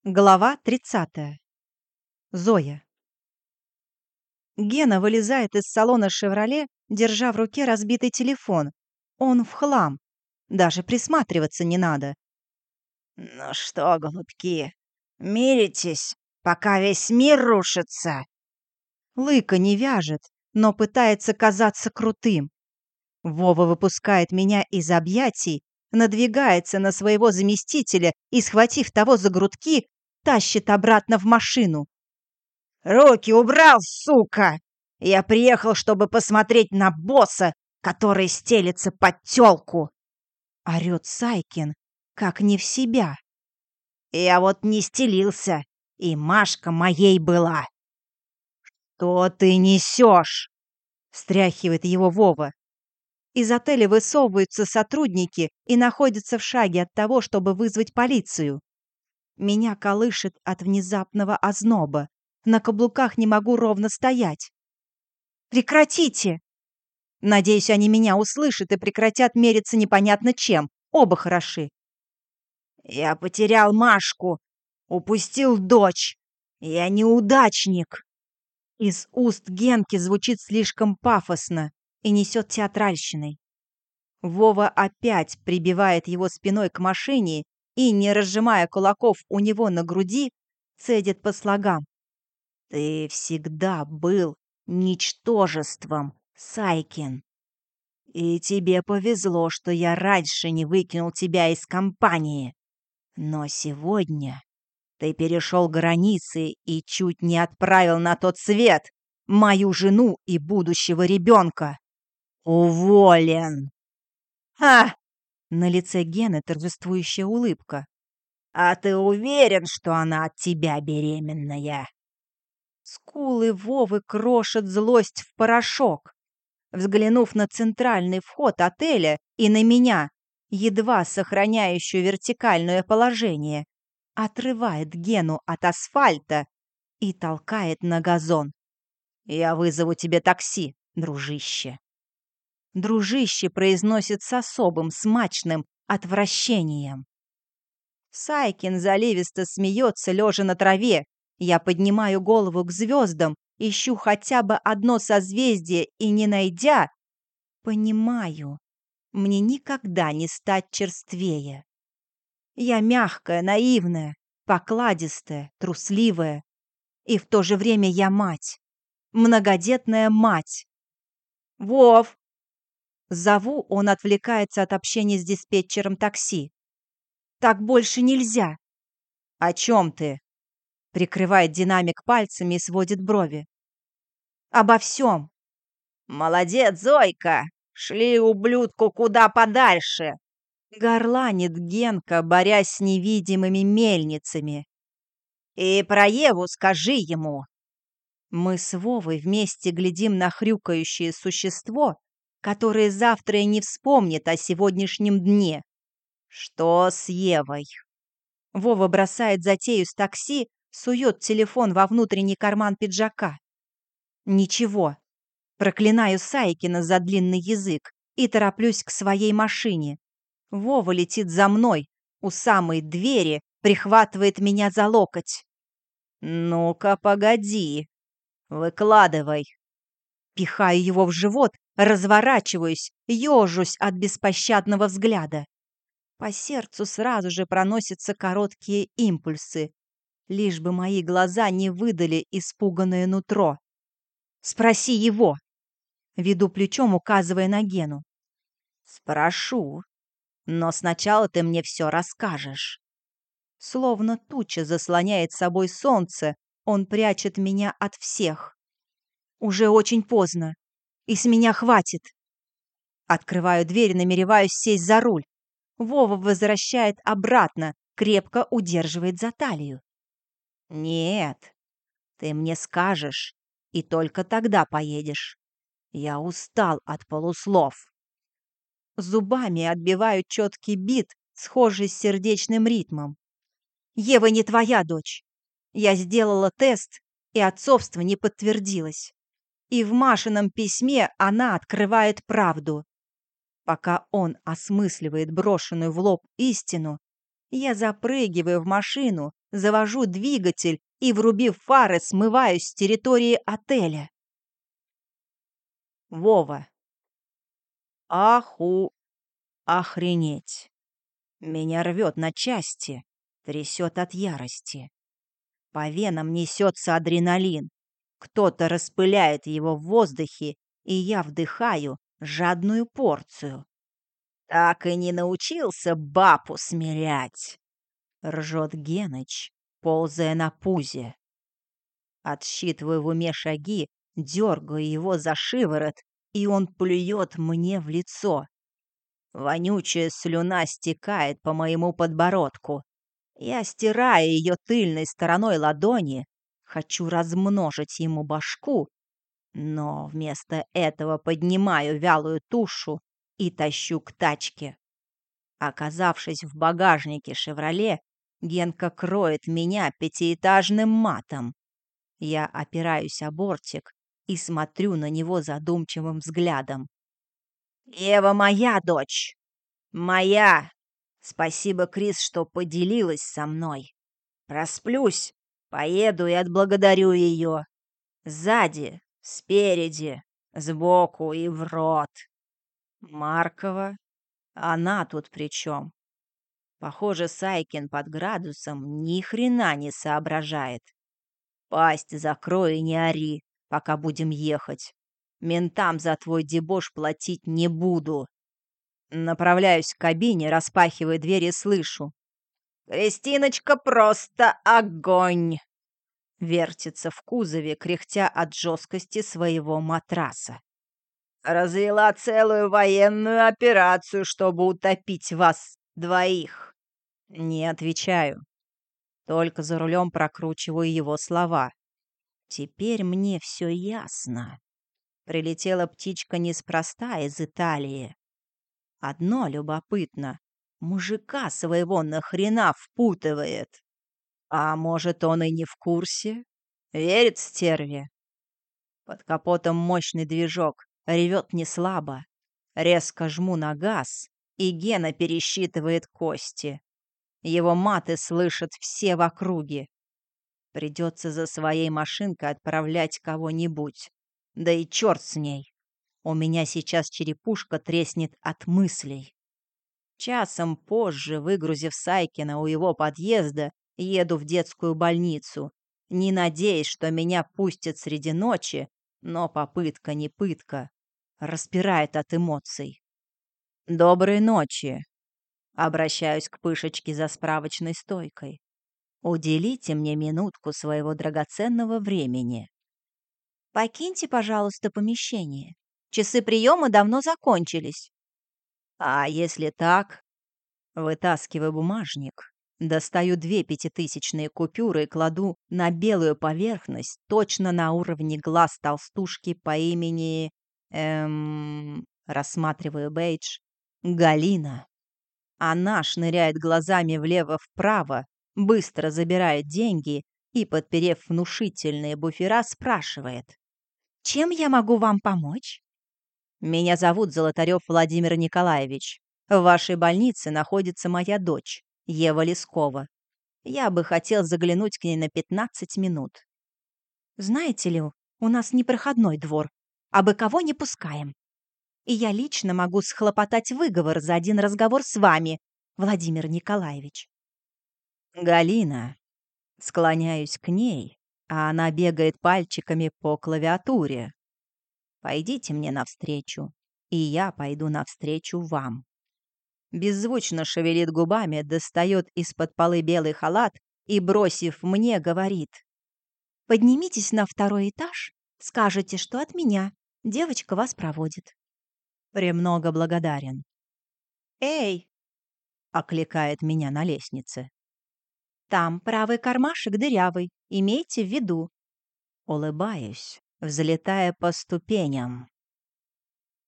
Глава 30. Зоя. Гена вылезает из салона «Шевроле», держа в руке разбитый телефон. Он в хлам. Даже присматриваться не надо. «Ну что, голубки, миритесь, пока весь мир рушится?» Лыка не вяжет, но пытается казаться крутым. Вова выпускает меня из объятий, надвигается на своего заместителя и, схватив того за грудки, тащит обратно в машину. «Руки убрал, сука! Я приехал, чтобы посмотреть на босса, который стелется под тёлку!» Орёт Сайкин, как не в себя. «Я вот не стелился, и Машка моей была!» «Что ты несешь?» — встряхивает его Вова. Из отеля высовываются сотрудники и находятся в шаге от того, чтобы вызвать полицию. Меня колышет от внезапного озноба. На каблуках не могу ровно стоять. «Прекратите!» Надеюсь, они меня услышат и прекратят мериться непонятно чем. Оба хороши. «Я потерял Машку, упустил дочь. Я неудачник!» Из уст Генки звучит слишком пафосно и несет театральщиной. Вова опять прибивает его спиной к машине и, не разжимая кулаков у него на груди, цедит по слогам. «Ты всегда был ничтожеством, Сайкин. И тебе повезло, что я раньше не выкинул тебя из компании. Но сегодня ты перешел границы и чуть не отправил на тот свет мою жену и будущего ребенка. Уволен!» «Ха! На лице Гены торжествующая улыбка. А ты уверен, что она от тебя беременная?» Скулы Вовы крошат злость в порошок. Взглянув на центральный вход отеля и на меня, едва сохраняющую вертикальное положение, отрывает Гену от асфальта и толкает на газон. «Я вызову тебе такси, дружище». «Дружище» произносит с особым смачным отвращением. Сайкин заливисто смеется, лежа на траве. Я поднимаю голову к звездам, ищу хотя бы одно созвездие и, не найдя, понимаю, мне никогда не стать черствее. Я мягкая, наивная, покладистая, трусливая. И в то же время я мать. Многодетная мать. «Вов!» Зову, он отвлекается от общения с диспетчером такси. «Так больше нельзя!» «О чем ты?» Прикрывает динамик пальцами и сводит брови. «Обо всем!» «Молодец, Зойка! Шли ублюдку куда подальше!» Горланит Генка, борясь с невидимыми мельницами. «И про Еву скажи ему!» Мы с Вовой вместе глядим на хрюкающее существо, которое завтра и не вспомнит о сегодняшнем дне. Что с Евой? Вова бросает затею с такси, сует телефон во внутренний карман пиджака. Ничего. Проклинаю Сайкина за длинный язык и тороплюсь к своей машине. Вова летит за мной, у самой двери прихватывает меня за локоть. «Ну-ка, погоди. Выкладывай». Пихаю его в живот, разворачиваюсь, ежусь от беспощадного взгляда. По сердцу сразу же проносятся короткие импульсы, лишь бы мои глаза не выдали испуганное нутро. «Спроси его!» Веду плечом, указывая на Гену. «Спрошу, но сначала ты мне все расскажешь». Словно туча заслоняет собой солнце, он прячет меня от всех. Уже очень поздно, и с меня хватит. Открываю дверь, намереваюсь сесть за руль. Вова возвращает обратно, крепко удерживает за талию. «Нет, ты мне скажешь, и только тогда поедешь. Я устал от полуслов». Зубами отбиваю четкий бит, схожий с сердечным ритмом. «Ева не твоя дочь. Я сделала тест, и отцовство не подтвердилось. И в Машином письме она открывает правду». Пока он осмысливает брошенную в лоб истину, я запрыгиваю в машину завожу двигатель и, врубив фары, смываюсь с территории отеля. Вова. Охренеть. Меня рвет на части, трясет от ярости. По венам несется адреналин. Кто-то распыляет его в воздухе, и я вдыхаю жадную порцию. Так и не научился баб усмирять, ржет Геныч, ползая на пузе. Отсчитываю в уме шаги, дергаю его за шиворот, и он плюет мне в лицо. Вонючая слюна стекает по моему подбородку. Я стираю ее тыльной стороной ладони, хочу размножить ему башку, но вместо этого поднимаю вялую тушу и тащу к тачке. Оказавшись в багажнике «Шевроле», Генка кроет меня пятиэтажным матом. Я опираюсь о бортик и смотрю на него задумчивым взглядом. «Ева моя дочь! Моя! Спасибо, Крис, что поделилась со мной. Просплюсь, поеду и отблагодарю ее. Сзади, спереди, сбоку и в рот. Маркова? Она тут при чем? Похоже, Сайкин под градусом ни хрена не соображает. Пасть закрой и не ори, пока будем ехать. Ментам за твой дебош платить не буду. Направляюсь к кабине, распахиваю дверь и слышу. «Кристиночка просто огонь!» Вертится в кузове, кряхтя от жесткости своего матраса. «Развела целую военную операцию, чтобы утопить вас двоих». Не отвечаю. Только за рулем прокручиваю его слова. Теперь мне все ясно. Прилетела птичка неспроста из Италии. Одно любопытно. Мужика своего нахрена впутывает? А может, он и не в курсе? Верит стерве? Под капотом мощный движок, ревет неслабо. Резко жму на газ, и Гена пересчитывает кости. Его маты слышат все в округе. Придется за своей машинкой отправлять кого-нибудь. Да и черт с ней. У меня сейчас черепушка треснет от мыслей. Часом позже, выгрузив Сайкина у его подъезда, еду в детскую больницу, не надеясь, что меня пустят среди ночи, но попытка не пытка. Распирает от эмоций. «Доброй ночи!» Обращаюсь к Пышечке за справочной стойкой. «Уделите мне минутку своего драгоценного времени». «Покиньте, пожалуйста, помещение. Часы приема давно закончились». «А если так?» Вытаскиваю бумажник, достаю 2 пятитысячные купюры и кладу на белую поверхность точно на уровне глаз толстушки по имени... рассматриваю бейдж. Галина. Она шныряет глазами влево-вправо, быстро забирает деньги и, подперев внушительные буфера, спрашивает. «Чем я могу вам помочь?» «Меня зовут Золотарев Владимир Николаевич. В вашей больнице находится моя дочь, Ева Лескова. Я бы хотел заглянуть к ней на 15 минут». «Знаете ли, у нас непроходной двор, а бы кого не пускаем. И я лично могу схлопотать выговор за один разговор с вами, Владимир Николаевич». «Галина». Склоняюсь к ней, а она бегает пальчиками по клавиатуре. «Пойдите мне навстречу, и я пойду навстречу вам». Беззвучно шевелит губами, достает из-под полы белый халат и, бросив мне, говорит. «Поднимитесь на 2-й этаж, скажете, что от меня. Девочка вас проводит». «Премного благодарен». «Эй!» — окликает меня на лестнице. «Там правый кармашек дырявый, имейте в виду». Улыбаюсь, взлетая по ступеням.